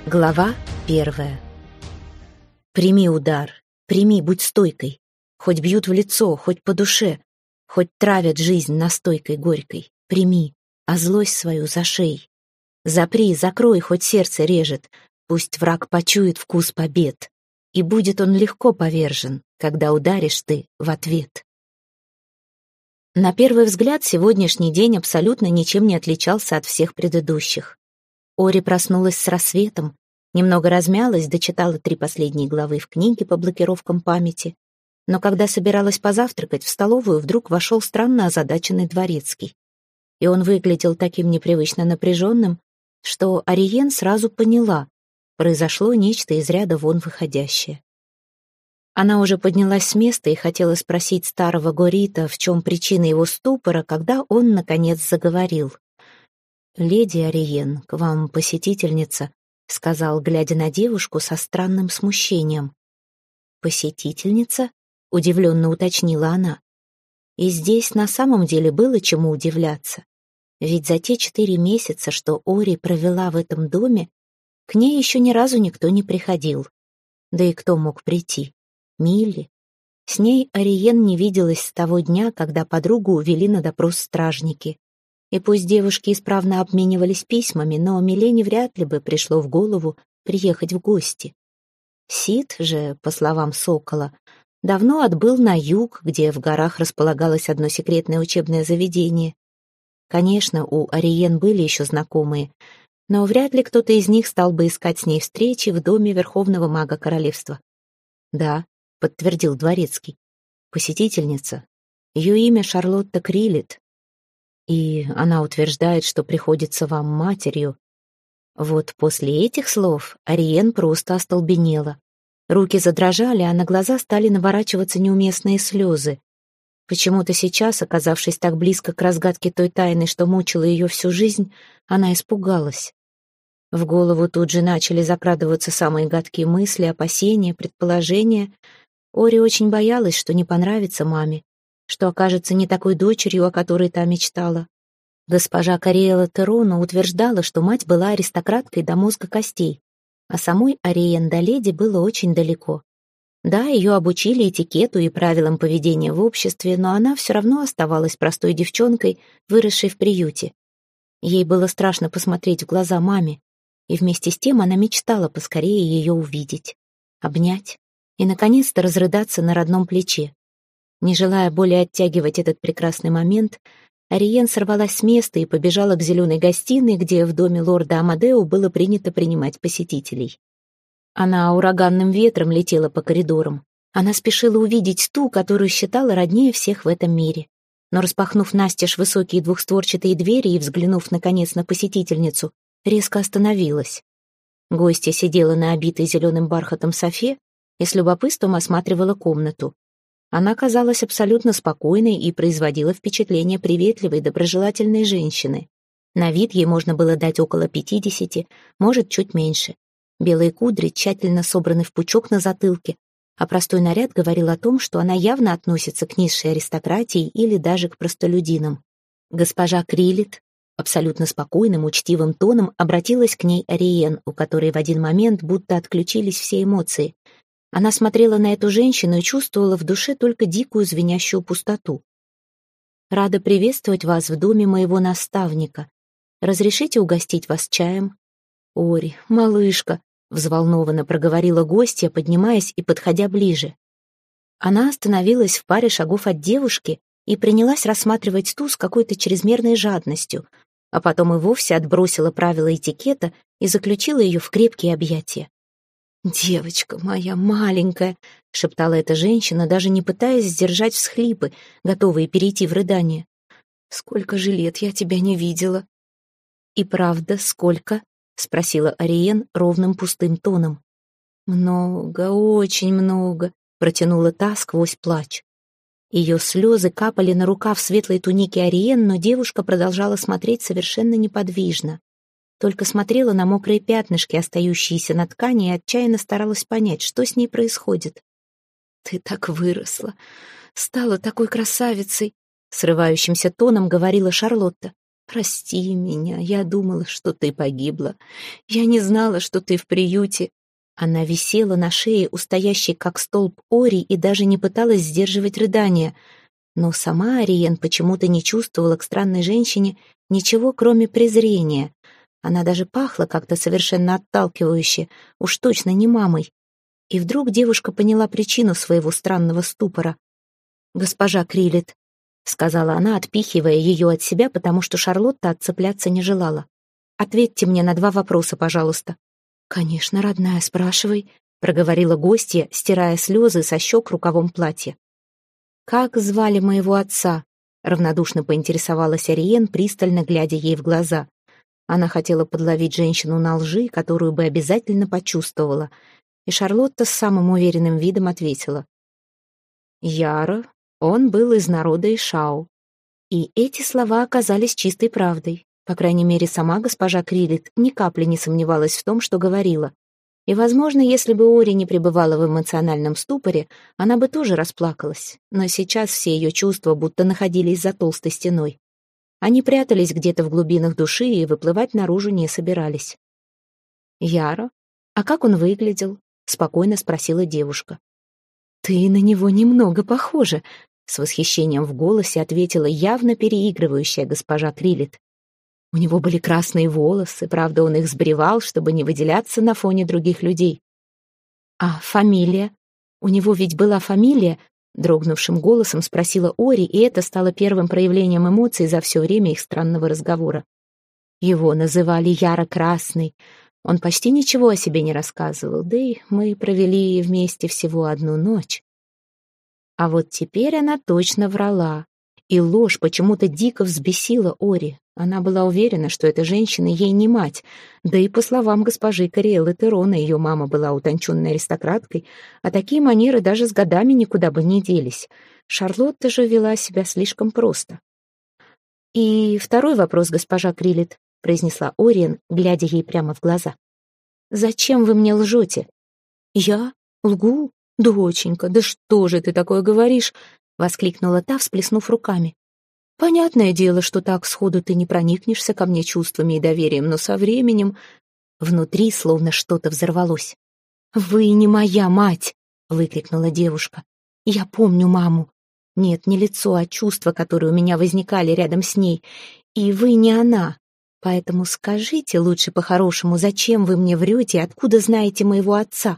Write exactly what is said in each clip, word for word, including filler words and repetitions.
Глава первая. Прими удар, прими, будь стойкой. Хоть бьют в лицо, хоть по душе, хоть травят жизнь настойкой горькой. Прими, а злость свою зашей. Запри, закрой, хоть сердце режет. Пусть враг почует вкус побед. И будет он легко повержен, когда ударишь ты в ответ. На первый взгляд, сегодняшний день абсолютно ничем не отличался от всех предыдущих. Ори проснулась с рассветом, немного размялась, дочитала три последние главы в книге по блокировкам памяти. Но когда собиралась позавтракать, в столовую вдруг вошел странно озадаченный дворецкий. И он выглядел таким непривычно напряженным, что Ариен сразу поняла, произошло нечто из ряда вон выходящее. Она уже поднялась с места и хотела спросить старого Горита, в чем причина его ступора, когда он, наконец, заговорил. «Леди Ариен, к вам посетительница», — сказал, глядя на девушку со странным смущением. «Посетительница?» — удивленно уточнила она. И здесь на самом деле было чему удивляться. Ведь за те четыре месяца, что Ори провела в этом доме, к ней еще ни разу никто не приходил. Да и кто мог прийти? Милли. С ней Ариен не виделась с того дня, когда подругу увели на допрос стражники. И пусть девушки исправно обменивались письмами, но Милене вряд ли бы пришло в голову приехать в гости. Сид же, по словам Сокола, давно отбыл на юг, где в горах располагалось одно секретное учебное заведение. Конечно, у Ариен были еще знакомые, но вряд ли кто-то из них стал бы искать с ней встречи в доме верховного мага королевства. «Да», — подтвердил дворецкий, — «посетительница. Ее имя Шарлотта Крилет. И она утверждает, что приходится вам матерью». Вот после этих слов Ариен просто остолбенела. Руки задрожали, а на глаза стали наворачиваться неуместные слезы. Почему-то сейчас, оказавшись так близко к разгадке той тайны, что мучила ее всю жизнь, она испугалась. В голову тут же начали закрадываться самые гадкие мысли, опасения, предположения. Ори очень боялась, что не понравится маме, что окажется не такой дочерью, о которой та мечтала. Госпожа Кариэла Терона утверждала, что мать была аристократкой до мозга костей, а самой Ариен до леди было очень далеко. Да, ее обучили этикету и правилам поведения в обществе, но она все равно оставалась простой девчонкой, выросшей в приюте. Ей было страшно посмотреть в глаза маме, и вместе с тем она мечтала поскорее ее увидеть, обнять и, наконец-то, разрыдаться на родном плече. Не желая более оттягивать этот прекрасный момент, Ариен сорвалась с места и побежала к зеленой гостиной, где в доме лорда Амадео было принято принимать посетителей. Она ураганным ветром летела по коридорам. Она спешила увидеть ту, которую считала роднее всех в этом мире. Но, распахнув настежь высокие двухстворчатые двери и взглянув, наконец, на посетительницу, резко остановилась. Гостья сидела на обитой зеленым бархатом софе и с любопытством осматривала комнату. Она казалась абсолютно спокойной и производила впечатление приветливой, доброжелательной женщины. На вид ей можно было дать около пятидесяти, может, чуть меньше. Белые кудри тщательно собраны в пучок на затылке, а простой наряд говорил о том, что она явно относится к низшей аристократии или даже к простолюдинам. Госпожа Крилет абсолютно спокойным, учтивым тоном обратилась к ней Ариен, у которой в один момент будто отключились все эмоции. Она смотрела на эту женщину и чувствовала в душе только дикую звенящую пустоту. «Рада приветствовать вас в доме моего наставника. Разрешите угостить вас чаем?» «Ори, малышка», — взволнованно проговорила гостья, поднимаясь и подходя ближе. Она остановилась в паре шагов от девушки и принялась рассматривать ту с какой-то чрезмерной жадностью, а потом и вовсе отбросила правила этикета и заключила ее в крепкие объятия. «Девочка моя маленькая», — шептала эта женщина, даже не пытаясь сдержать всхлипы, готовые перейти в рыдание. «Сколько же лет я тебя не видела?» «И правда, сколько?» — спросила Ариен ровным пустым тоном. «Много, очень много», — протянула та сквозь плач. Ее слезы капали на рукав светлой туники Ариен, но девушка продолжала смотреть совершенно неподвижно. Только смотрела на мокрые пятнышки, остающиеся на ткани, и отчаянно старалась понять, что с ней происходит. «Ты так выросла, стала такой красавицей», — срывающимся тоном говорила Шарлотта. «Прости меня, я думала, что ты погибла. Я не знала, что ты в приюте». Она висела на шее у стоящей как столб Ори и даже не пыталась сдерживать рыдания. Но сама Ариен почему-то не чувствовала к странной женщине ничего, кроме презрения. Она даже пахла как-то совершенно отталкивающе, уж точно не мамой. И вдруг девушка поняла причину своего странного ступора. «Госпожа Крилет», — сказала она, отпихивая ее от себя, потому что Шарлотта отцепляться не желала. «Ответьте мне на два вопроса, пожалуйста». «Конечно, родная, спрашивай», — проговорила гостья, стирая слезы со щек рукавом платья. «Как звали моего отца?» — равнодушно поинтересовалась Ариен, пристально глядя ей в глаза. Она хотела подловить женщину на лжи, которую бы обязательно почувствовала, и Шарлотта с самым уверенным видом ответила. «Яро, он был из народа Ишау». И эти слова оказались чистой правдой. По крайней мере, сама госпожа Крилет ни капли не сомневалась в том, что говорила. И, возможно, если бы Ори не пребывала в эмоциональном ступоре, она бы тоже расплакалась. Но сейчас все ее чувства будто находились за толстой стеной. Они прятались где-то в глубинах души и выплывать наружу не собирались. «Яро? А как он выглядел?» — спокойно спросила девушка. «Ты на него немного похожа», — с восхищением в голосе ответила явно переигрывающая госпожа Крилет. У него были красные волосы, правда, он их сбривал, чтобы не выделяться на фоне других людей. «А фамилия? У него ведь была фамилия?» — дрогнувшим голосом спросила Ори, и это стало первым проявлением эмоций за все время их странного разговора. Его называли Яро Красный. Он почти ничего о себе не рассказывал, да и мы провели вместе всего одну ночь. А вот теперь она точно врала, и ложь почему-то дико взбесила Ори. Она была уверена, что эта женщина ей не мать, да и по словам госпожи Кориэллы Терона, ее мама была утонченной аристократкой, а такие манеры даже с годами никуда бы не делись. Шарлотта же вела себя слишком просто. «И второй вопрос, госпожа Крилет», — произнесла Ориен, глядя ей прямо в глаза. «Зачем вы мне лжете?» «Я? Лгу? Доченька, да что же ты такое говоришь?» — воскликнула та, всплеснув руками. «Понятное дело, что так сходу ты не проникнешься ко мне чувствами и доверием, но со временем...» Внутри словно что-то взорвалось. «Вы не моя мать!» — выкрикнула девушка. «Я помню маму. Нет, не лицо, а чувства, которые у меня возникали рядом с ней. И вы не она. Поэтому скажите лучше по-хорошему, зачем вы мне врете и откуда знаете моего отца?»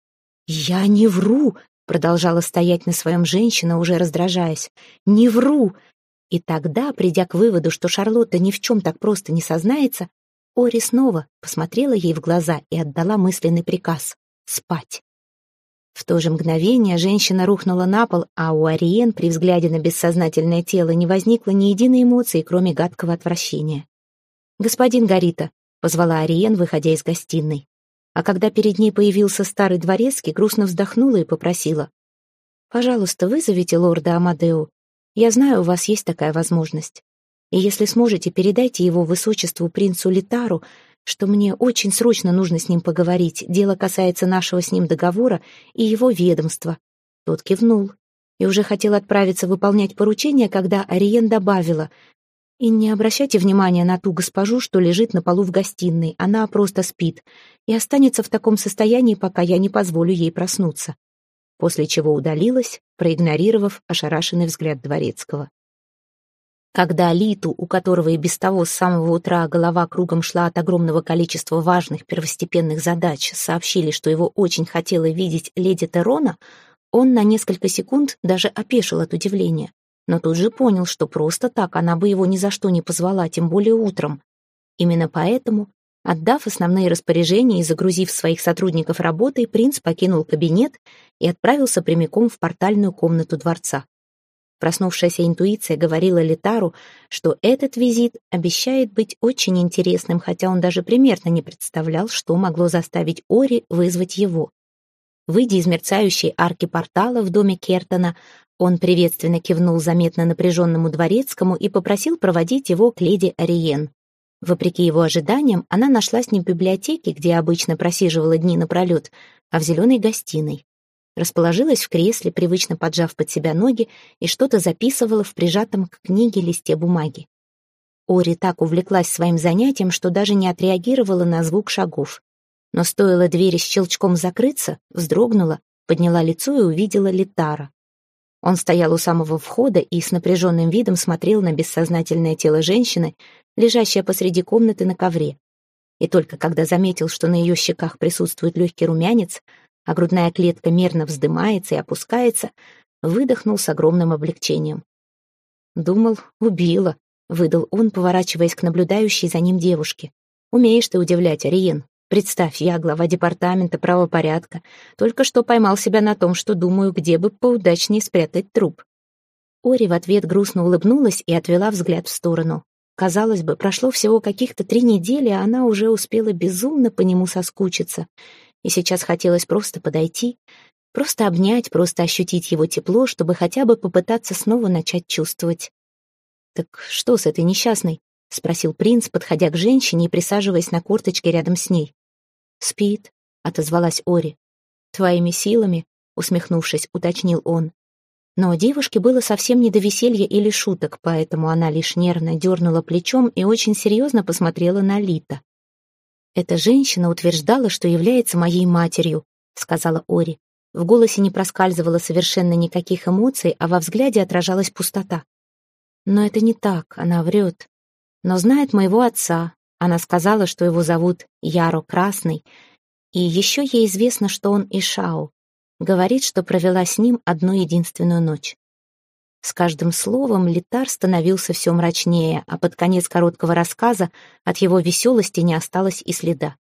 «Я не вру!» — продолжала стоять на своем женщина, уже раздражаясь. «Не вру!» И тогда, придя к выводу, что Шарлотта ни в чем так просто не сознается, Ори снова посмотрела ей в глаза и отдала мысленный приказ — спать. В то же мгновение женщина рухнула на пол, а у Ариен при взгляде на бессознательное тело не возникло ни единой эмоции, кроме гадкого отвращения. «Господин Гарита», — позвала Ариен, выходя из гостиной. А когда перед ней появился старый дворецкий, грустно вздохнула и попросила. «Пожалуйста, вызовите лорда Амадео. Я знаю, у вас есть такая возможность. И если сможете, передайте его высочеству принцу Литару, что мне очень срочно нужно с ним поговорить. Дело касается нашего с ним договора и его ведомства». Тот кивнул и уже хотел отправиться выполнять поручение, когда Ариен добавила: «И не обращайте внимания на ту госпожу, что лежит на полу в гостиной. Она просто спит и останется в таком состоянии, пока я не позволю ей проснуться». После чего удалилась, проигнорировав ошарашенный взгляд дворецкого. Когда Литу, у которого и без того с самого утра голова кругом шла от огромного количества важных первостепенных задач, сообщили, что его очень хотела видеть леди Терона, он на несколько секунд даже опешил от удивления, но тут же понял, что просто так она бы его ни за что не позвала, тем более утром. Именно поэтому, отдав основные распоряжения и загрузив своих сотрудников работой, принц покинул кабинет и отправился прямиком в портальную комнату дворца. Проснувшаяся интуиция говорила Литару, что этот визит обещает быть очень интересным, хотя он даже примерно не представлял, что могло заставить Ори вызвать его. Выйдя из мерцающей арки портала в доме Кертона, он приветственно кивнул заметно напряженному дворецкому и попросил проводить его к леди Ариен. Вопреки его ожиданиям, она нашлась не в библиотеке, где обычно просиживала дни напролет, а в зеленой гостиной. Расположилась в кресле, привычно поджав под себя ноги, и что-то записывала в прижатом к книге листе бумаги. Ори так увлеклась своим занятием, что даже не отреагировала на звук шагов. Но стоило двери с щелчком закрыться, вздрогнула, подняла лицо и увидела Литара. Он стоял у самого входа и с напряженным видом смотрел на бессознательное тело женщины, лежащее посреди комнаты на ковре. И только когда заметил, что на ее щеках присутствует легкий румянец, а грудная клетка мерно вздымается и опускается, выдохнул с огромным облегчением. «Думал, убила», — выдал он, поворачиваясь к наблюдающей за ним девушке. «Умеешь ты удивлять, Ариен. Представь, я глава департамента правопорядка. Только что поймал себя на том, что думаю, где бы поудачнее спрятать труп». Ори в ответ грустно улыбнулась и отвела взгляд в сторону. Казалось бы, прошло всего каких-то три недели, а она уже успела безумно по нему соскучиться. И сейчас хотелось просто подойти, просто обнять, просто ощутить его тепло, чтобы хотя бы попытаться снова начать чувствовать. «Так что с этой несчастной?» — спросил принц, подходя к женщине и присаживаясь на корточке рядом с ней. «Спит», — отозвалась Ори. «Твоими силами», — усмехнувшись, уточнил он. Но девушке было совсем не до веселья или шуток, поэтому она лишь нервно дернула плечом и очень серьезно посмотрела на Лита. «Эта женщина утверждала, что является моей матерью», — сказала Ори. В голосе не проскальзывало совершенно никаких эмоций, а во взгляде отражалась пустота. «Но это не так, она врет. Но знает моего отца. Она сказала, что его зовут Яро Красный, и еще ей известно, что он Ишау. Говорит, что провела с ним одну единственную ночь». С каждым словом Литар становился все мрачнее, а под конец короткого рассказа от его веселости не осталось и следа.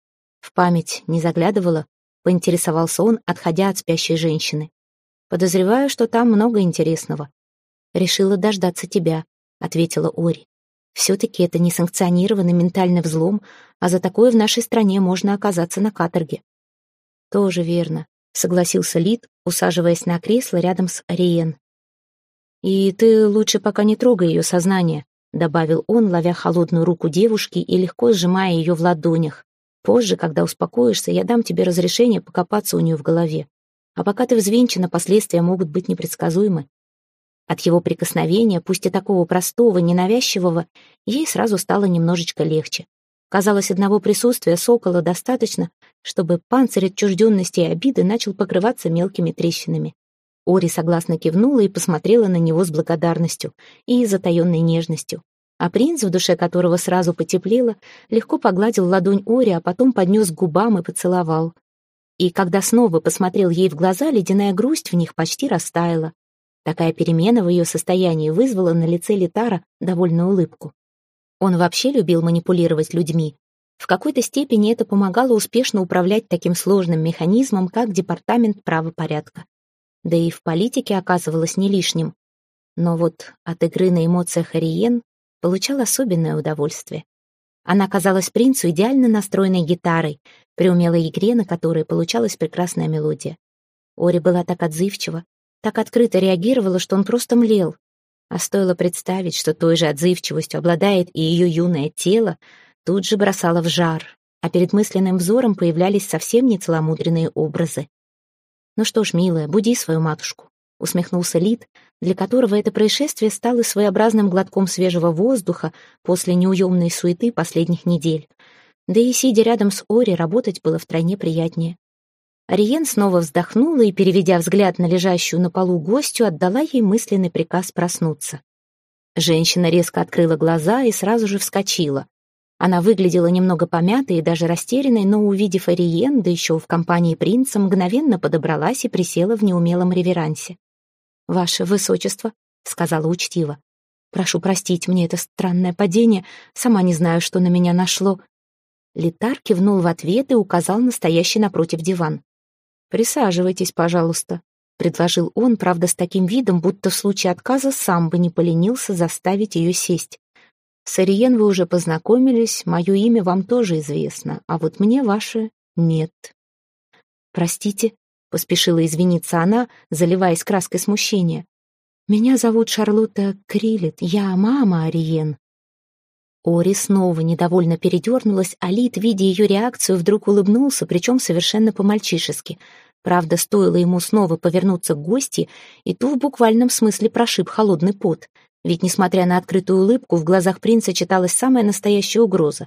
«В память не заглядывала?» — поинтересовался он, отходя от спящей женщины. «Подозреваю, что там много интересного». «Решила дождаться тебя», — ответила Ори. «Все-таки это несанкционированный ментальный взлом, а за такое в нашей стране можно оказаться на каторге». «Тоже верно», — согласился Лит, усаживаясь на кресло рядом с Ариен. «И ты лучше пока не трогай ее сознание», — добавил он, ловя холодную руку девушки и легко сжимая ее в ладонях. «Позже, когда успокоишься, я дам тебе разрешение покопаться у нее в голове. А пока ты взвинчена, последствия могут быть непредсказуемы». От его прикосновения, пусть и такого простого, ненавязчивого, ей сразу стало немножечко легче. Казалось, одного присутствия сокола достаточно, чтобы панцирь отчужденности и обиды начал покрываться мелкими трещинами. Ори согласно кивнула и посмотрела на него с благодарностью и затаенной нежностью. А принц, в душе которого сразу потеплело, легко погладил ладонь Ори, а потом поднес к губам и поцеловал. И когда снова посмотрел ей в глаза, ледяная грусть в них почти растаяла. Такая перемена в ее состоянии вызвала на лице Литара довольную улыбку. Он вообще любил манипулировать людьми. В какой-то степени это помогало успешно управлять таким сложным механизмом, как департамент правопорядка. Да и в политике оказывалось не лишним. Но вот от игры на эмоциях Ариен получал особенное удовольствие. Она казалась принцу идеально настроенной гитарой, при умелой игре на которой получалась прекрасная мелодия. Ори была так отзывчива, так открыто реагировала, что он просто млел. А стоило представить, что той же отзывчивостью обладает и ее юное тело, тут же бросало в жар, а перед мысленным взором появлялись совсем нецеломудренные образы. «Ну что ж, милая, буди свою матушку», — усмехнулся Лит, для которого это происшествие стало своеобразным глотком свежего воздуха после неуемной суеты последних недель. Да и, сидя рядом с Ори, работать было втройне приятнее. Ариен снова вздохнула и, переведя взгляд на лежащую на полу гостью, отдала ей мысленный приказ проснуться. Женщина резко открыла глаза и сразу же вскочила. Она выглядела немного помятой и даже растерянной, но, увидев Ариен, да еще в компании принца, мгновенно подобралась и присела в неумелом реверансе. «Ваше высочество», — сказала учтиво, — «прошу простить мне это странное падение, сама не знаю, что на меня нашло». Литар кивнул в ответ и указал на стоящий напротив диван. «Присаживайтесь, пожалуйста», — предложил он, правда, с таким видом, будто в случае отказа сам бы не поленился заставить ее сесть. «С Ариен вы уже познакомились, мое имя вам тоже известно, а вот мне ваше нет». «Простите», — поспешила извиниться она, заливаясь краской смущения. «Меня зовут Шарлотта Крилет, я мама Ариен». Ори снова недовольно передернулась, а Лит, видя ее реакцию, вдруг улыбнулся, причем совершенно по-мальчишески. Правда, стоило ему снова повернуться к гости, и ту в буквальном смысле прошиб холодный пот. ведь, несмотря на открытую улыбку, в глазах принца читалась самая настоящая угроза.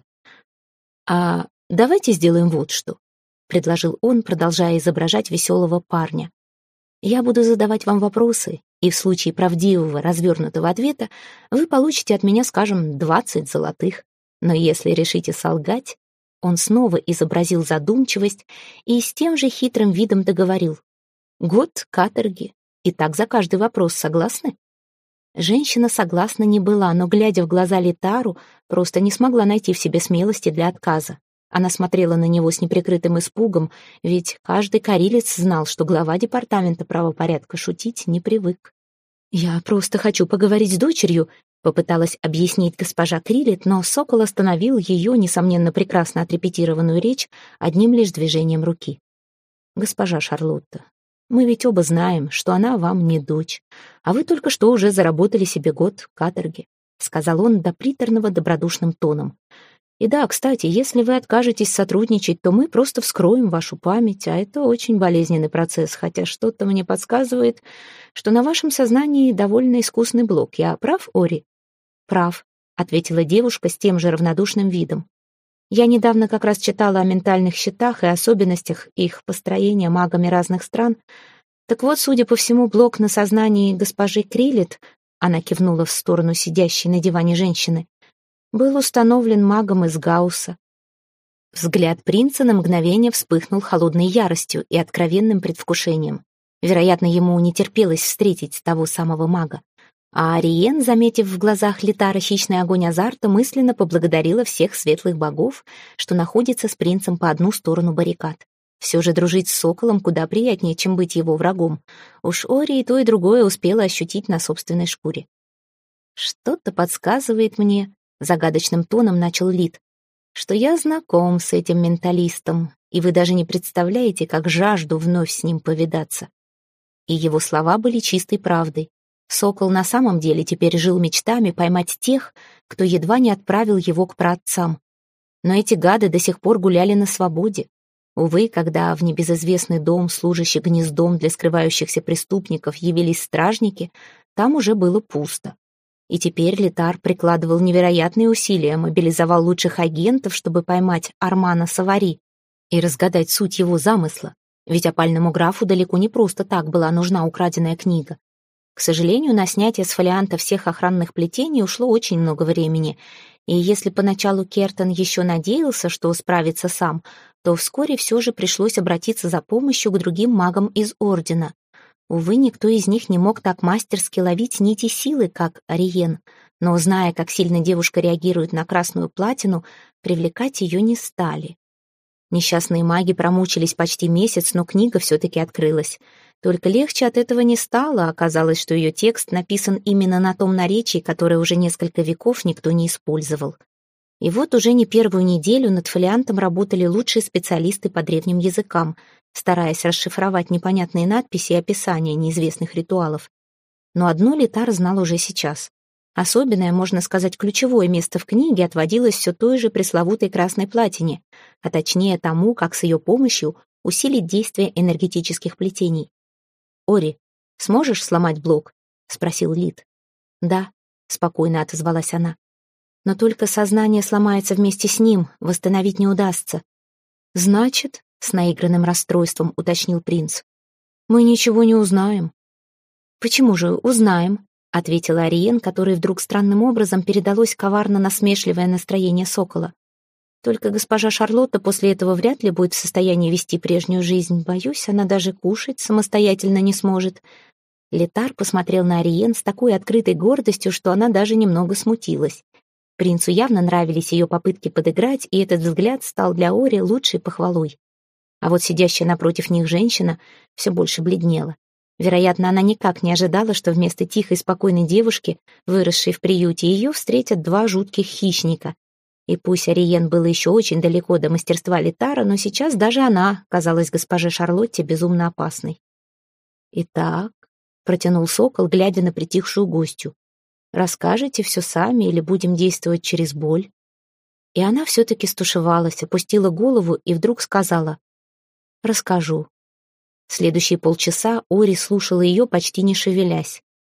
«А давайте сделаем вот что», — предложил он, продолжая изображать веселого парня. «Я буду задавать вам вопросы, и в случае правдивого развернутого ответа вы получите от меня, скажем, двадцать золотых. Но если решите солгать...» Он снова изобразил задумчивость и с тем же хитрым видом договорил: «Год каторги. И так за каждый вопрос, согласны?» Женщина согласна не была, но, глядя в глаза Литару, просто не смогла найти в себе смелости для отказа. Она смотрела на него с неприкрытым испугом, ведь каждый карилец знал, что глава департамента правопорядка шутить не привык. «Я просто хочу поговорить с дочерью», — попыталась объяснить госпожа Крилет, но Сокол остановил ее, несомненно, прекрасно отрепетированную речь одним лишь движением руки. «Госпожа Шарлотта, мы ведь оба знаем, что она вам не дочь, а вы только что уже заработали себе год каторги», — сказал он до приторного добродушным тоном. «И да, кстати, если вы откажетесь сотрудничать, то мы просто вскроем вашу память, а это очень болезненный процесс, хотя что-то мне подсказывает, что на вашем сознании довольно искусный блок. Я прав, Ори?» «Прав», — ответила девушка с тем же равнодушным видом. «Я недавно как раз читала о ментальных щитах и особенностях их построения магами разных стран. Так вот, судя по всему, блок на сознании госпожи Крилет, она кивнула в сторону сидящей на диване женщины, был установлен магом из Гаусса». Взгляд принца на мгновение вспыхнул холодной яростью и откровенным предвкушением. Вероятно, ему не терпелось встретить того самого мага. А Ариен, заметив в глазах Литара хищный огонь азарта, мысленно поблагодарила всех светлых богов, что находится с принцем по одну сторону баррикад. Все же дружить с соколом куда приятнее, чем быть его врагом. Уж Ори и то, и другое успела ощутить на собственной шкуре. «Что-то подсказывает мне», — загадочным тоном начал Лит, «что я знаком с этим менталистом, и вы даже не представляете, как жажду вновь с ним повидаться». И его слова были чистой правдой. Сокол на самом деле теперь жил мечтами поймать тех, кто едва не отправил его к праотцам. Но эти гады до сих пор гуляли на свободе. Увы, когда в небезызвестный дом, служащий гнездом для скрывающихся преступников, явились стражники, там уже было пусто. И теперь Литар прикладывал невероятные усилия, мобилизовал лучших агентов, чтобы поймать Армана Савари и разгадать суть его замысла. Ведь опальному графу далеко не просто так была нужна украденная книга. К сожалению, на снятие с фолианта всех охранных плетений ушло очень много времени, и если поначалу Кертон еще надеялся, что справится сам, то вскоре все же пришлось обратиться за помощью к другим магам из Ордена. Увы, никто из них не мог так мастерски ловить нити силы, как Ариен, но, зная, как сильно девушка реагирует на красную платину, привлекать ее не стали. Несчастные маги промучились почти месяц, но книга все-таки открылась. Только легче от этого не стало, оказалось, что ее текст написан именно на том наречии, которое уже несколько веков никто не использовал. И вот уже не первую неделю над фолиантом работали лучшие специалисты по древним языкам, стараясь расшифровать непонятные надписи и описания неизвестных ритуалов. Но одно Литар знал уже сейчас. Особенное, можно сказать, ключевое место в книге отводилось все той же пресловутой красной платине, а точнее тому, как с ее помощью усилить действие энергетических плетений. «Ори, сможешь сломать блок?» — спросил Лит. «Да», — спокойно отозвалась она. «Но только сознание сломается вместе с ним, восстановить не удастся». «Значит», — с наигранным расстройством уточнил принц, «мы ничего не узнаем». «Почему же узнаем?» — ответила Ариен, которой вдруг странным образом передалось коварно-насмешливое настроение сокола. «Только госпожа Шарлотта после этого вряд ли будет в состоянии вести прежнюю жизнь. Боюсь, она даже кушать самостоятельно не сможет». Литар посмотрел на Ариен с такой открытой гордостью, что она даже немного смутилась. Принцу явно нравились ее попытки подыграть, и этот взгляд стал для Ори лучшей похвалой. А вот сидящая напротив них женщина все больше бледнела. Вероятно, она никак не ожидала, что вместо тихой, спокойной девушки, выросшей в приюте, ее встретят два жутких хищника. И пусть Ариен было еще очень далеко до мастерства Литара, но сейчас даже она казалась госпоже Шарлотте безумно опасной. «Итак», — протянул сокол, глядя на притихшую гостью, «расскажете все сами или будем действовать через боль?» И она все-таки стушевалась, опустила голову и вдруг сказала: «Расскажу». Следующие полчаса Ори слушала ее, почти не шевелясь.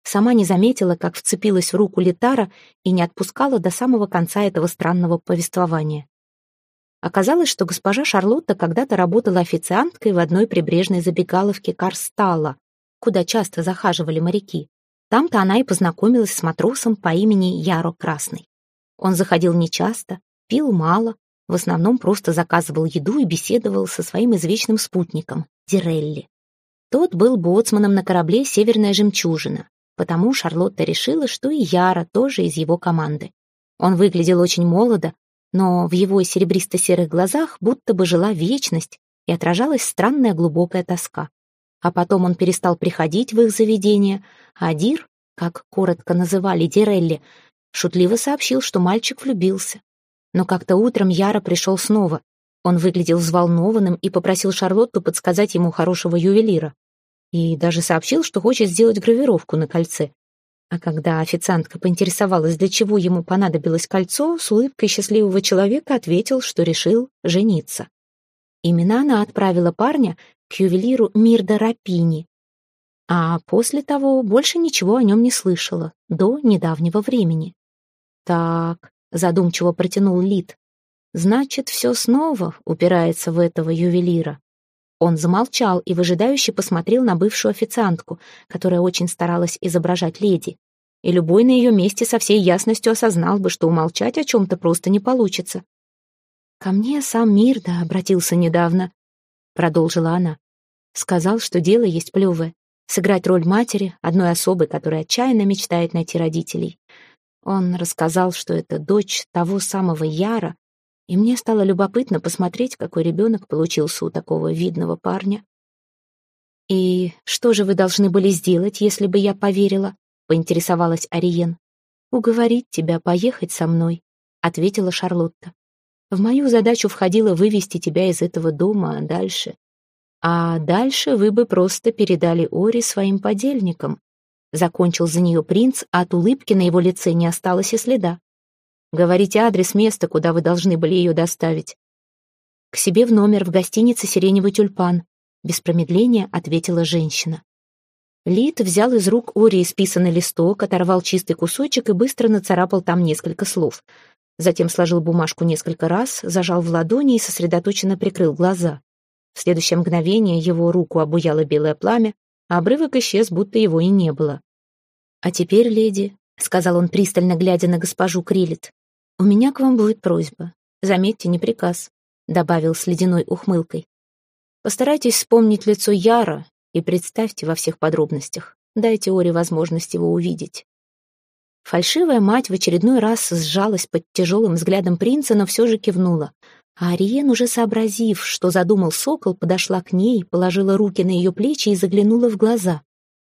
Сама не заметила, как вцепилась в руку Литара и не отпускала до самого конца этого странного повествования. Оказалось, что госпожа Шарлотта когда-то работала официанткой в одной прибрежной забегаловке Карстала, куда часто захаживали моряки. Там-то она и познакомилась с матросом по имени Яро Красный. Он заходил нечасто, пил мало, в основном просто заказывал еду и беседовал со своим извечным спутником, Дирелли. Тот был боцманом на корабле «Северная жемчужина», потому Шарлотта решила, что и Яро тоже из его команды. Он выглядел очень молодо, но в его серебристо-серых глазах будто бы жила вечность и отражалась странная глубокая тоска. А потом он перестал приходить в их заведение, а Дир, как коротко называли Дирелли, шутливо сообщил, что мальчик влюбился. Но как-то утром Яро пришел снова. Он выглядел взволнованным и попросил Шарлотту подсказать ему хорошего ювелира. И даже сообщил, что хочет сделать гравировку на кольце. А когда официантка поинтересовалась, для чего ему понадобилось кольцо, с улыбкой счастливого человека ответил, что решил жениться. Именно она отправила парня к ювелиру Мирда Рапини. А после того больше ничего о нем не слышала, до недавнего времени. «Так», — задумчиво протянул Лит, — «значит, все снова упирается в этого ювелира». Он замолчал и выжидающе посмотрел на бывшую официантку, которая очень старалась изображать леди. И любой на ее месте со всей ясностью осознал бы, что умолчать о чем-то просто не получится. «Ко мне сам Мирда обратился недавно», — продолжила она. «Сказал, что дело есть плевое. Сыграть роль матери, одной особы, которая отчаянно мечтает найти родителей. Он рассказал, что это дочь того самого Яра, и мне стало любопытно посмотреть, какой ребенок получился у такого видного парня. «И что же вы должны были сделать, если бы я поверила?» — поинтересовалась Ариен. «Уговорить тебя поехать со мной», — ответила Шарлотта. «В мою задачу входило вывести тебя из этого дома дальше. А дальше вы бы просто передали Ори своим подельникам». Закончил за нее принц, а от улыбки на его лице не осталось и следа. «Говорите адрес места, куда вы должны были ее доставить». «К себе в номер в гостинице «Сиреневый тюльпан», — без промедления ответила женщина. Лит взял из рук Ори исписанный листок, оторвал чистый кусочек и быстро нацарапал там несколько слов. Затем сложил бумажку несколько раз, зажал в ладони и сосредоточенно прикрыл глаза. В следующее мгновение его руку обуяло белое пламя, а обрывок исчез, будто его и не было. «А теперь, леди», — сказал он, пристально глядя на госпожу Крилет, — «у меня к вам будет просьба. Заметьте, не приказ», — добавил с ледяной ухмылкой. «Постарайтесь вспомнить лицо Яра и представьте во всех подробностях. Дайте Оре возможность его увидеть». Фальшивая мать в очередной раз сжалась под тяжелым взглядом принца, но все же кивнула. А Ариен, уже сообразив, что задумал сокол, подошла к ней, положила руки на ее плечи и заглянула в глаза.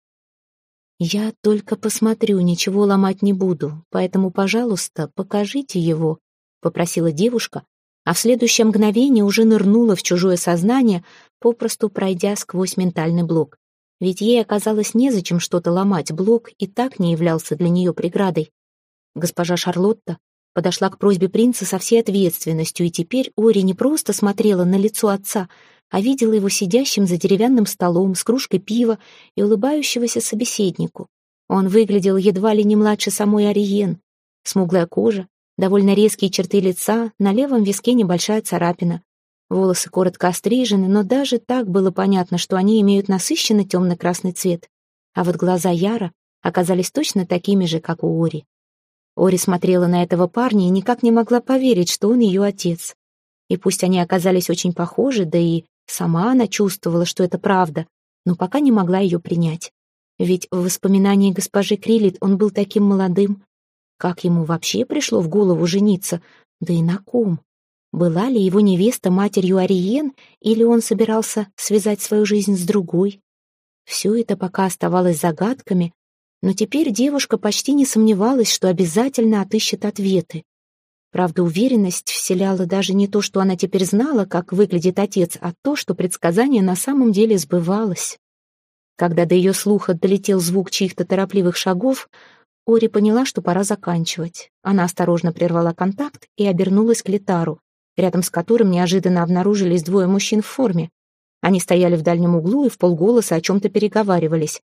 «Я только посмотрю, ничего ломать не буду, поэтому, пожалуйста, покажите его», — попросила девушка, а в следующее мгновение уже нырнула в чужое сознание, попросту пройдя сквозь ментальный блок. Ведь ей оказалось незачем что-то ломать, блок и так не являлся для нее преградой. Госпожа Шарлотта подошла к просьбе принца со всей ответственностью, и теперь Ори не просто смотрела на лицо отца, а видела его сидящим за деревянным столом с кружкой пива и улыбающегося собеседнику. Он выглядел едва ли не младше самой Ариен. Смуглая кожа, довольно резкие черты лица, на левом виске небольшая царапина. Волосы коротко острижены, но даже так было понятно, что они имеют насыщенно темно-красный цвет. А вот глаза Яра оказались точно такими же, как у Ори. Ори смотрела на этого парня и никак не могла поверить, что он ее отец. И пусть они оказались очень похожи, да и сама она чувствовала, что это правда, но пока не могла ее принять. Ведь в воспоминании госпожи Крилет он был таким молодым. Как ему вообще пришло в голову жениться? Да и на ком? Была ли его невеста матерью Ариен, или он собирался связать свою жизнь с другой? Все это пока оставалось загадками, но теперь девушка почти не сомневалась, что обязательно отыщет ответы. Правда, уверенность вселяла даже не то, что она теперь знала, как выглядит отец, а то, что предсказание на самом деле сбывалось. Когда до ее слуха долетел звук чьих-то торопливых шагов, Ори поняла, что пора заканчивать. Она осторожно прервала контакт и обернулась к Литару, рядом с которым неожиданно обнаружились двое мужчин в форме. Они стояли в дальнем углу и вполголоса о чем-то переговаривались.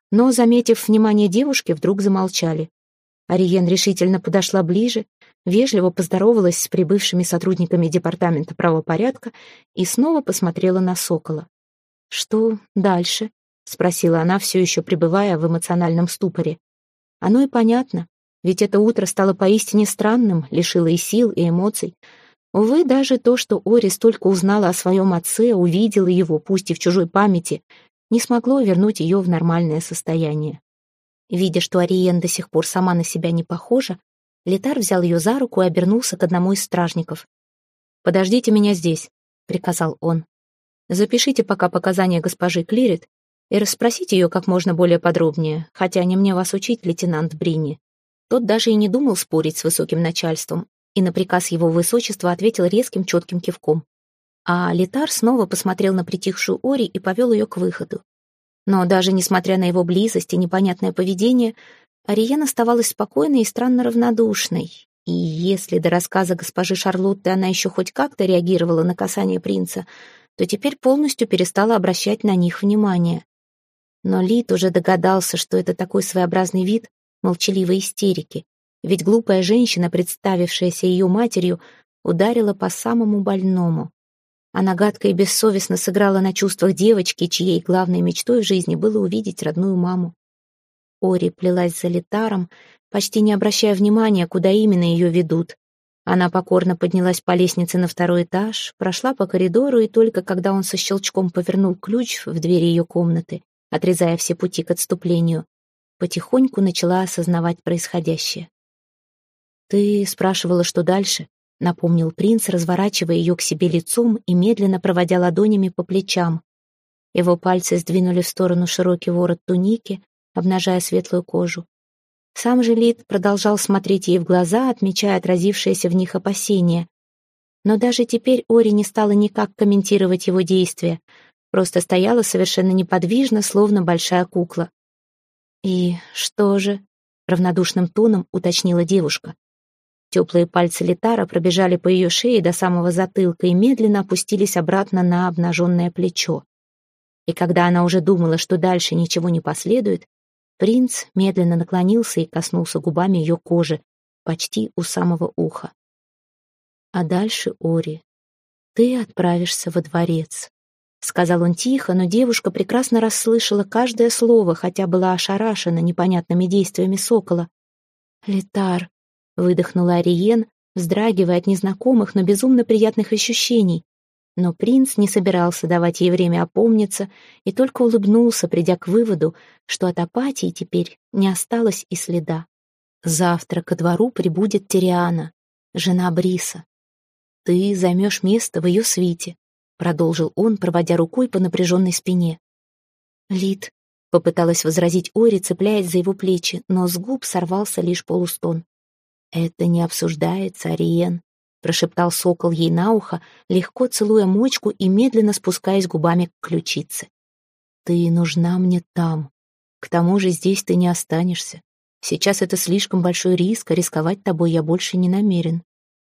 но, заметив внимание девушки, вдруг замолчали. Ариен решительно подошла ближе, вежливо поздоровалась с прибывшими сотрудниками департамента правопорядка и снова посмотрела на Сокола. «Что дальше?» — спросила она, все еще пребывая в эмоциональном ступоре. Оно и понятно, ведь это утро стало поистине странным, лишило и сил, и эмоций. Увы, даже то, что Ори столько узнала о своем отце, увидела его, пусть и в чужой памяти, не смогло вернуть ее в нормальное состояние. Видя, что Ариен до сих пор сама на себя не похожа, Летар взял ее за руку и обернулся к одному из стражников. «Подождите меня здесь», — приказал он. «Запишите пока показания госпожи Клирит и расспросите ее как можно более подробнее, хотя не мне вас учить, лейтенант Брини». Тот даже и не думал спорить с высоким начальством, и на приказ его высочества ответил резким четким кивком. А Летар снова посмотрел на притихшую Ори и повел ее к выходу. Но даже несмотря на его близость и непонятное поведение, Ариен оставалась спокойной и странно равнодушной. И если до рассказа госпожи Шарлотты она еще хоть как-то реагировала на касание принца, то теперь полностью перестала обращать на них внимание. Но Лид уже догадался, что это такой своеобразный вид молчаливой истерики, ведь глупая женщина, представившаяся ее матерью, ударила по самому больному. Она гадко и бессовестно сыграла на чувствах девочки, чьей главной мечтой в жизни было увидеть родную маму. Ори плелась за Летаром, почти не обращая внимания, куда именно ее ведут. Она покорно поднялась по лестнице на второй этаж, прошла по коридору, и только когда он со щелчком повернул ключ в двери ее комнаты, отрезая все пути к отступлению, потихоньку начала осознавать происходящее. «Ты спрашивала, что дальше?» — напомнил принц, разворачивая ее к себе лицом и медленно проводя ладонями по плечам. Его пальцы сдвинули в сторону широкий ворот туники, обнажая светлую кожу. Сам же Лид продолжал смотреть ей в глаза, отмечая отразившееся в них опасения. Но даже теперь Ори не стала никак комментировать его действия, просто стояла совершенно неподвижно, словно большая кукла. «И что же?» — равнодушным тоном уточнила девушка. Теплые пальцы Летара пробежали по ее шее до самого затылка и медленно опустились обратно на обнаженное плечо. И когда она уже думала, что дальше ничего не последует, принц медленно наклонился и коснулся губами ее кожи, почти у самого уха. «А дальше, Ори, ты отправишься во дворец», — сказал он тихо, но девушка прекрасно расслышала каждое слово, хотя была ошарашена непонятными действиями сокола. «Летар», — выдохнула Ариен, вздрагивая от незнакомых, но безумно приятных ощущений. Но принц не собирался давать ей время опомниться и только улыбнулся, придя к выводу, что от апатии теперь не осталось и следа. «Завтра ко двору прибудет Тириана, жена Бриса. Ты займешь место в ее свите», — продолжил он, проводя рукой по напряженной спине. «Лид», — попыталась возразить Ори, цепляясь за его плечи, но с губ сорвался лишь полустон. «Это не обсуждается, Ариен», — прошептал сокол ей на ухо, легко целуя мочку и медленно спускаясь губами к ключице. «Ты нужна мне там. К тому же здесь ты не останешься. Сейчас это слишком большой риск, а рисковать тобой я больше не намерен».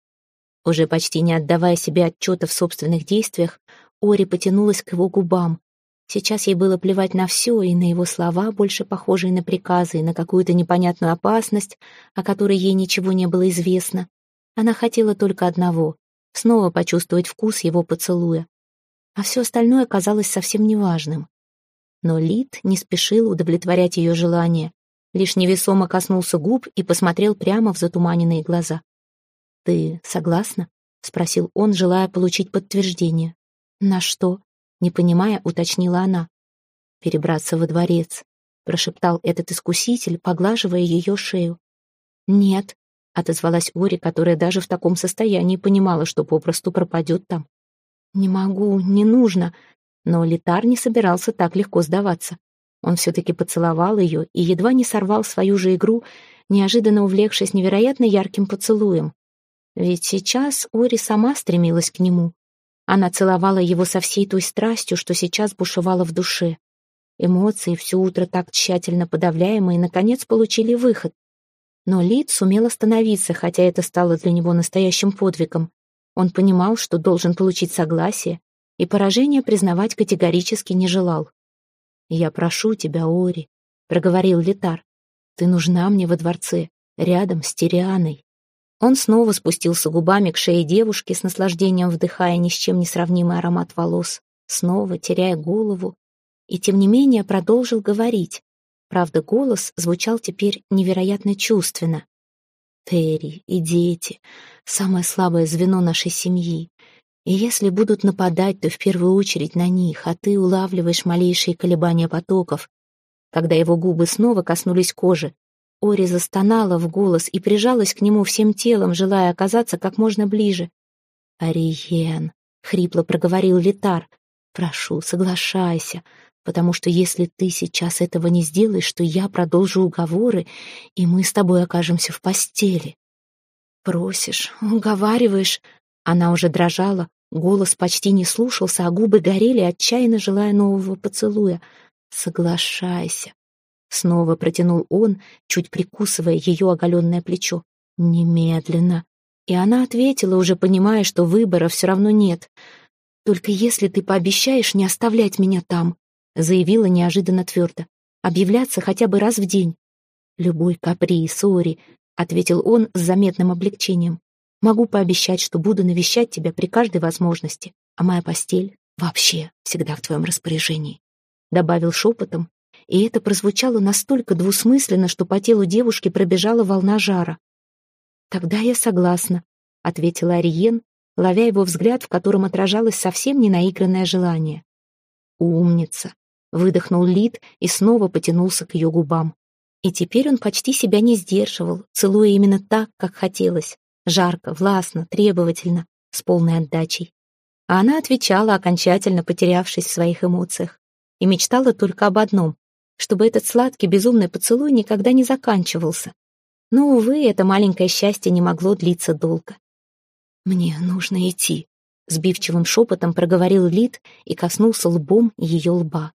Уже почти не отдавая себе отчета в собственных действиях, Ори потянулась к его губам. Сейчас ей было плевать на все, и на его слова, больше похожие на приказы, и на какую-то непонятную опасность, о которой ей ничего не было известно. Она хотела только одного — снова почувствовать вкус его поцелуя. А все остальное казалось совсем неважным. Но Лид не спешил удовлетворять ее желание, лишь невесомо коснулся губ и посмотрел прямо в затуманенные глаза. «Ты согласна?» — спросил он, желая получить подтверждение. «На что?» — не понимая, уточнила она. «Перебраться во дворец», — прошептал этот искуситель, поглаживая ее шею. «Нет», — отозвалась Ори, которая даже в таком состоянии понимала, что попросту пропадет там. «Не могу, не нужно». Но Летар не собирался так легко сдаваться. Он все-таки поцеловал ее и едва не сорвал свою же игру, неожиданно увлекшись невероятно ярким поцелуем. Ведь сейчас Ори сама стремилась к нему. Она целовала его со всей той страстью, что сейчас бушевала в душе. Эмоции, все утро так тщательно подавляемые, наконец получили выход. Но Лид сумел остановиться, хотя это стало для него настоящим подвигом. Он понимал, что должен получить согласие, и поражение признавать категорически не желал. «Я прошу тебя, Ори», — проговорил Летар. «Ты нужна мне во дворце, рядом с Тирианой». Он снова спустился губами к шее девушки, с наслаждением вдыхая ни с чем не сравнимый аромат волос, снова теряя голову, и тем не менее продолжил говорить. Правда, голос звучал теперь невероятно чувственно. «Терри и дети — самое слабое звено нашей семьи. И если будут нападать, то в первую очередь на них, а ты улавливаешь малейшие колебания потоков». Когда его губы снова коснулись кожи, Ори застонала в голос и прижалась к нему всем телом, желая оказаться как можно ближе. «Ариен», — хрипло проговорил Летар, — «прошу, соглашайся, потому что если ты сейчас этого не сделаешь, то я продолжу уговоры, и мы с тобой окажемся в постели». «Просишь, уговариваешь». Она уже дрожала, голос почти не слушался, а губы горели, отчаянно желая нового поцелуя. «Соглашайся», — снова протянул он, чуть прикусывая ее оголенное плечо. «Немедленно». И она ответила, уже понимая, что выбора все равно нет. «Только если ты пообещаешь не оставлять меня там», — заявила неожиданно твердо, — «объявляться хотя бы раз в день». «Любой каприз, Ори», — ответил он с заметным облегчением. «Могу пообещать, что буду навещать тебя при каждой возможности, а моя постель вообще всегда в твоем распоряжении», — добавил шепотом, и это прозвучало настолько двусмысленно, что по телу девушки пробежала волна жара. «Тогда я согласна», — ответила Ариен, ловя его взгляд, в котором отражалось совсем не наигранное желание. «Умница», — выдохнул Лид и снова потянулся к ее губам. И теперь он почти себя не сдерживал, целуя именно так, как хотелось. Жарко, властно, требовательно, с полной отдачей. А она отвечала, окончательно потерявшись в своих эмоциях, и мечтала только об одном — чтобы этот сладкий безумный поцелуй никогда не заканчивался. Но, увы, это маленькое счастье не могло длиться долго. «Мне нужно идти», — сбивчивым шепотом проговорил Лид и коснулся лбом ее лба.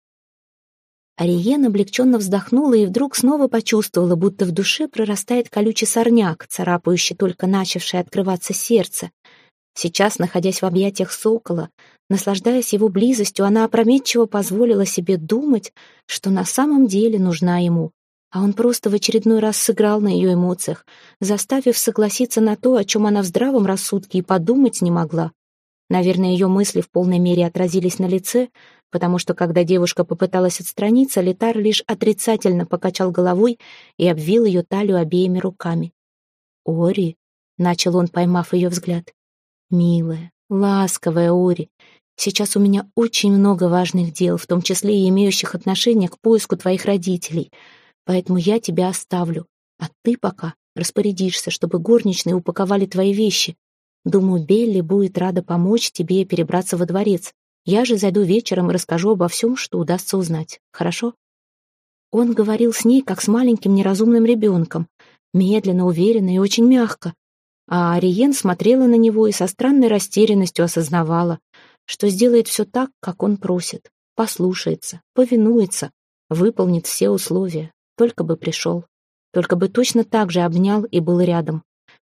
Ариен облегченно вздохнула и вдруг снова почувствовала, будто в душе прорастает колючий сорняк, царапающий только начавшее открываться сердце. Сейчас, находясь в объятиях сокола, наслаждаясь его близостью, она опрометчиво позволила себе думать, что на самом деле нужна ему, а он просто в очередной раз сыграл на ее эмоциях, заставив согласиться на то, о чем она в здравом рассудке и подумать не могла. Наверное, ее мысли в полной мере отразились на лице, потому что, когда девушка попыталась отстраниться, Летар лишь отрицательно покачал головой и обвил ее талию обеими руками. «Ори», — начал он, поймав ее взгляд, — «милая, ласковая Ори, сейчас у меня очень много важных дел, в том числе и имеющих отношение к поиску твоих родителей, поэтому я тебя оставлю, а ты пока распорядишься, чтобы горничные упаковали твои вещи. Думаю, Белли будет рада помочь тебе перебраться во дворец. Я же зайду вечером и расскажу обо всем, что удастся узнать. Хорошо?» Он говорил с ней, как с маленьким неразумным ребенком, медленно, уверенно и очень мягко. А Ариен смотрела на него и со странной растерянностью осознавала, что сделает все так, как он просит, послушается, повинуется, выполнит все условия, только бы пришел, только бы точно так же обнял и был рядом.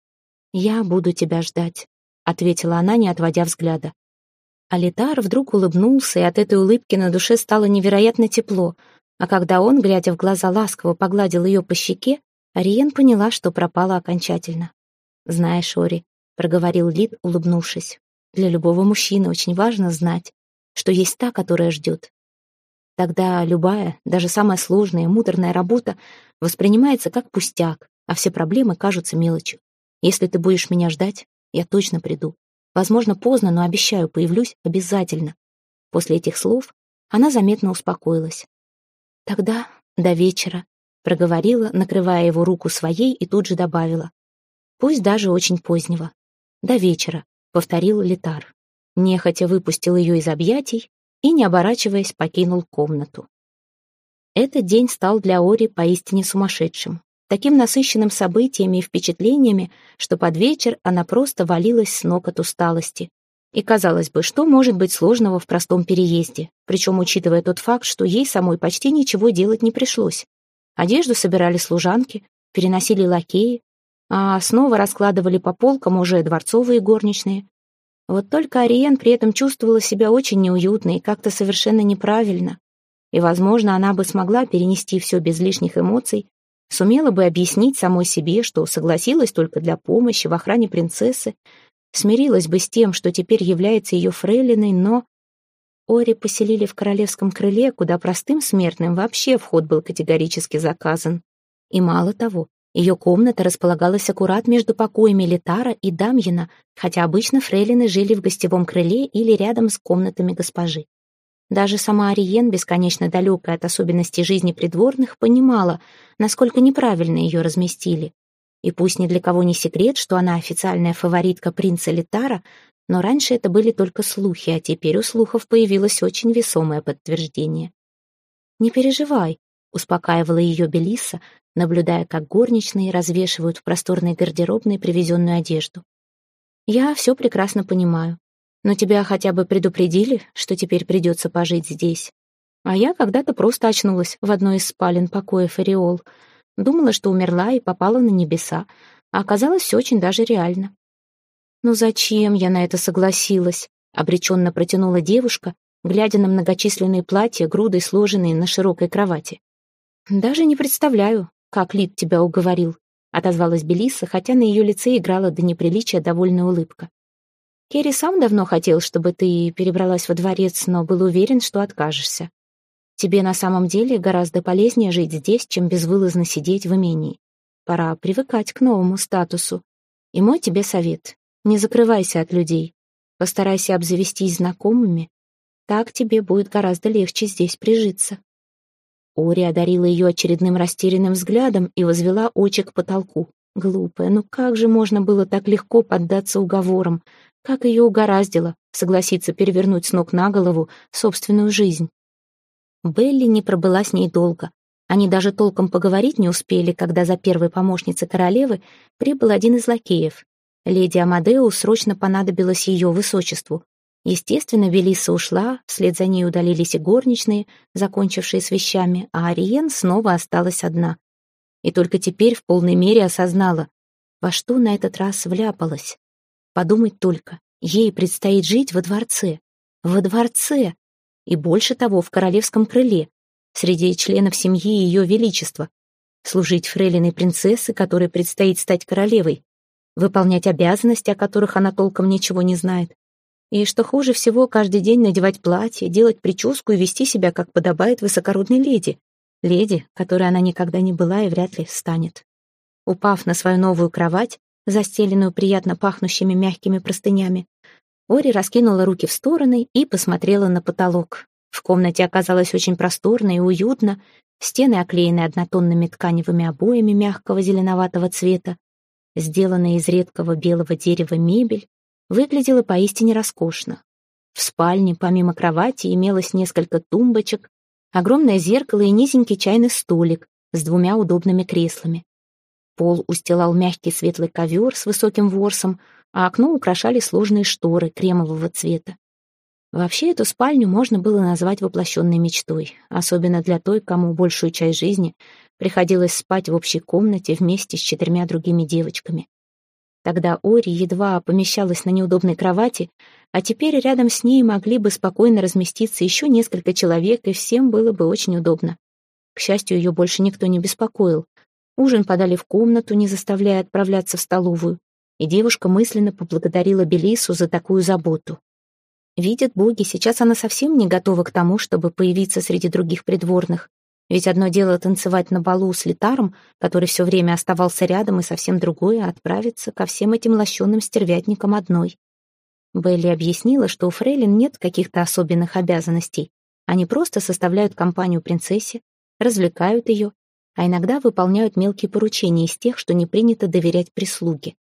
«Я буду тебя ждать», — ответила она, не отводя взгляда. А Летар вдруг улыбнулся, и от этой улыбки на душе стало невероятно тепло, а когда он, глядя в глаза, ласково погладил ее по щеке, Ариен поняла, что пропала окончательно. «Знаешь, Ори», — проговорил Лид, улыбнувшись, — «для любого мужчины очень важно знать, что есть та, которая ждет. Тогда любая, даже самая сложная и муторная работа воспринимается как пустяк, а все проблемы кажутся мелочью. Если ты будешь меня ждать, я точно приду. Возможно, поздно, но обещаю, появлюсь обязательно». После этих слов она заметно успокоилась. «Тогда до вечера», — проговорила, накрывая его руку своей, и тут же добавила. «Пусть даже очень позднего. До вечера», — повторил Летар. Нехотя выпустил ее из объятий и, не оборачиваясь, покинул комнату. Этот день стал для Ори поистине сумасшедшим, таким насыщенным событиями и впечатлениями, что под вечер она просто валилась с ног от усталости. И, казалось бы, что может быть сложного в простом переезде, причем учитывая тот факт, что ей самой почти ничего делать не пришлось. Одежду собирали служанки, переносили лакеи, а снова раскладывали по полкам уже дворцовые горничные. Вот только Ариен при этом чувствовала себя очень неуютно и как-то совершенно неправильно. и, возможно, она бы смогла перенести все без лишних эмоций, сумела бы объяснить самой себе, что согласилась только для помощи в охране принцессы, смирилась бы с тем, что теперь является ее фрейлиной, но Ори поселили в королевском крыле, куда простым смертным вообще вход был категорически заказан. И мало того, ее комната располагалась аккурат между покоями Летара и Дамьена, хотя обычно фрейлины жили в гостевом крыле или рядом с комнатами госпожи. Даже сама Ариен, бесконечно далекая от особенностей жизни придворных, понимала, насколько неправильно ее разместили. И пусть ни для кого не секрет, что она официальная фаворитка принца Летара, но раньше это были только слухи, а теперь у слухов появилось очень весомое подтверждение. «Не переживай», — успокаивала ее Белисса, наблюдая, как горничные развешивают в просторной гардеробной привезенную одежду. «Я все прекрасно понимаю, но тебя хотя бы предупредили, что теперь придется пожить здесь. А я когда-то просто очнулась в одной из спален покоев Ореол, думала, что умерла и попала на небеса, а оказалось все очень даже реально». «Ну зачем я на это согласилась?» — обреченно протянула девушка, глядя на многочисленные платья, грудой сложенные на широкой кровати. «Даже не представляю, как Лид тебя уговорил», — отозвалась Белисса, хотя на ее лице играла до неприличия довольная улыбка. «Керри сам давно хотел, чтобы ты перебралась во дворец, но был уверен, что откажешься. Тебе на самом деле гораздо полезнее жить здесь, чем безвылазно сидеть в имении. Пора привыкать к новому статусу. И мой тебе совет. Не закрывайся от людей. Постарайся обзавестись знакомыми. Так тебе будет гораздо легче здесь прижиться». Ори одарила ее очередным растерянным взглядом и возвела очи к потолку. Глупая, ну как же можно было так легко поддаться уговорам? Как ее угораздило согласиться перевернуть с ног на голову собственную жизнь? Белли не пробыла с ней долго. Они даже толком поговорить не успели, когда за первой помощницей королевы прибыл один из лакеев. Леди Амадеу срочно понадобилось ее высочеству. Естественно, Белисса ушла, вслед за ней удалились и горничные, закончившие с вещами, а Ариен снова осталась одна. И только теперь в полной мере осознала, во что на этот раз вляпалась. Подумать только, ей предстоит жить во дворце. Во дворце! И больше того, в королевском крыле, среди членов семьи Ее Величества. Служить фрейлиной принцессы, которой предстоит стать королевой. Выполнять обязанности, о которых она толком ничего не знает. И, что хуже всего, каждый день надевать платье, делать прическу и вести себя, как подобает высокородной леди. Леди, которой она никогда не была и вряд ли станет. Упав на свою новую кровать, застеленную приятно пахнущими мягкими простынями, Ори раскинула руки в стороны и посмотрела на потолок. В комнате оказалось очень просторно и уютно, стены оклеены однотонными тканевыми обоями мягкого зеленоватого цвета, сделанная из редкого белого дерева мебель выглядела поистине роскошно. В спальне, помимо кровати, имелось несколько тумбочек, огромное зеркало и низенький чайный столик с двумя удобными креслами. Пол устилал мягкий светлый ковер с высоким ворсом, а окно украшали сложные шторы кремового цвета. Вообще эту спальню можно было назвать воплощенной мечтой, особенно для той, кому большую часть жизни приходилось спать в общей комнате вместе с четырьмя другими девочками. Тогда Ори едва помещалась на неудобной кровати, а теперь рядом с ней могли бы спокойно разместиться еще несколько человек, и всем было бы очень удобно. К счастью, ее больше никто не беспокоил. Ужин подали в комнату, не заставляя отправляться в столовую, и девушка мысленно поблагодарила Белиссу за такую заботу. Видят боги, сейчас она совсем не готова к тому, чтобы появиться среди других придворных. Ведь одно дело танцевать на балу с Летаром, который все время оставался рядом, и совсем другое — отправиться ко всем этим лощеным стервятникам одной. Белли объяснила, что у фрейлин нет каких-то особенных обязанностей. Они просто составляют компанию принцессе, развлекают ее, а иногда выполняют мелкие поручения из тех, что не принято доверять прислуге.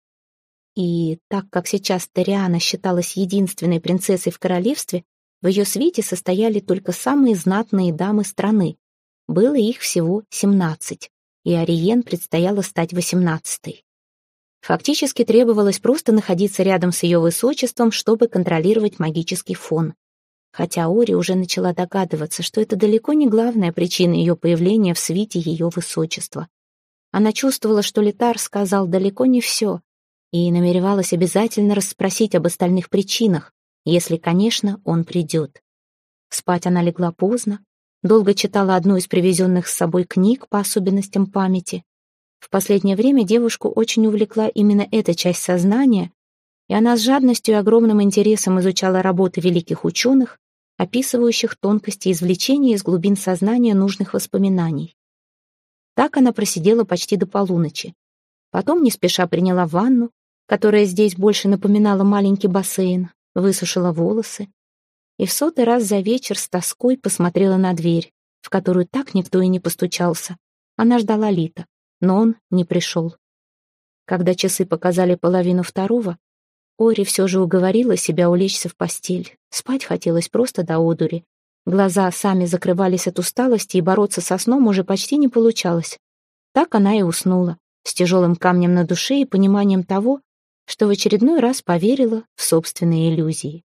И так как сейчас Ториана считалась единственной принцессой в королевстве, в ее свите состояли только самые знатные дамы страны. Было их всего семнадцать, и Ариен предстояло стать восемнадцатой. Фактически требовалось просто находиться рядом с ее высочеством, чтобы контролировать магический фон. Хотя Ори уже начала догадываться, что это далеко не главная причина ее появления в свите ее высочества. Она чувствовала, что Летар сказал далеко не все, и намеревалась обязательно расспросить об остальных причинах, если, конечно, он придет. Спать она легла поздно, Долго читала одну из привезенных с собой книг по особенностям памяти. В последнее время девушку очень увлекла именно эта часть сознания, и она с жадностью и огромным интересом изучала работы великих ученых, описывающих тонкости извлечения из глубин сознания нужных воспоминаний. Так она просидела почти до полуночи. Потом не спеша приняла ванну, которая здесь больше напоминала маленький бассейн, высушила волосы и в сотый раз за вечер с тоской посмотрела на дверь, в которую так никто и не постучался. Она ждала Лита, но он не пришел. Когда часы показали половину второго, Ори все же уговорила себя улечься в постель. Спать хотелось просто до одури. Глаза сами закрывались от усталости, и бороться со сном уже почти не получалось. Так она и уснула, с тяжелым камнем на душе и пониманием того, что в очередной раз поверила в собственные иллюзии.